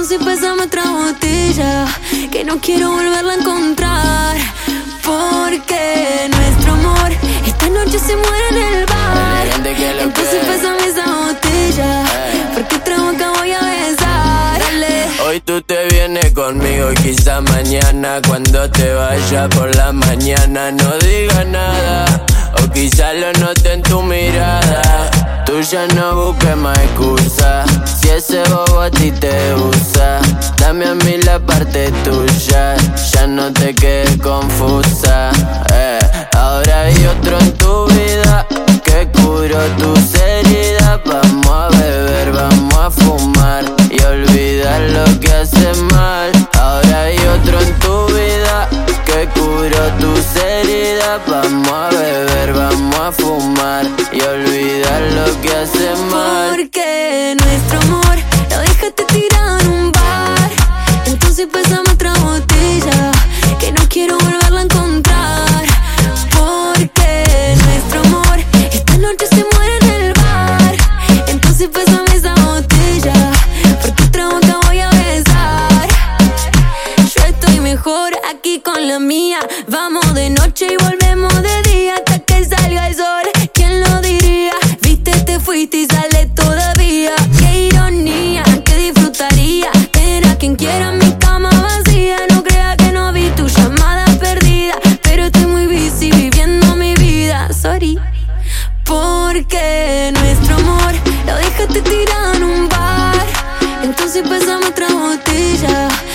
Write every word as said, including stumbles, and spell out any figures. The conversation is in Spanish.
Entonces pásame otra botella, que no quiero volverla a encontrar. Porque nuestro amor esta noche se muere en el bar. Entonces pásame esa botella, porque otra boca voy a besar. Dale. Hoy tú te vienes conmigo y quizá mañana cuando te vayas por la mañana no digas nada, o quizá lo note en tu mirada. Tú ya no busques más excusa, si ese bobo a ti te usa. Dame a mí la parte tuya, ya no te quedes confusa. eh. Ahora hay otro en tu vida que curó tus heridas. Vamos a beber, vamos a fumar y olvidar lo que hace mal. Ahora hay otro en tu vida que curó tus heridas. Vamos a beber, vamos a fumar y olvidar lo que hace mal. Porque nuestro amor lo dejaste tirado en un bar. Entonces pásame otra botella, que no quiero volverla a encontrar. Porque nuestro amor esta noche se muere en el bar. Entonces pásame esa botella, porque otra boca voy a besar. Yo estoy mejor aquí con la mía. Vamos de noche y volvemos de día hasta que salga el sol. ¿Quién lo diría? Viste, te fuiste y sale todavía. Qué ironía, que disfrutaría tener a quien quiera mi cama vacía. No crea que no vi tu llamada perdida, pero estoy muy busy viviendo mi vida. Sorry. Porque nuestro amor lo dejaste tirado en un bar. Entonces pásame otra botella,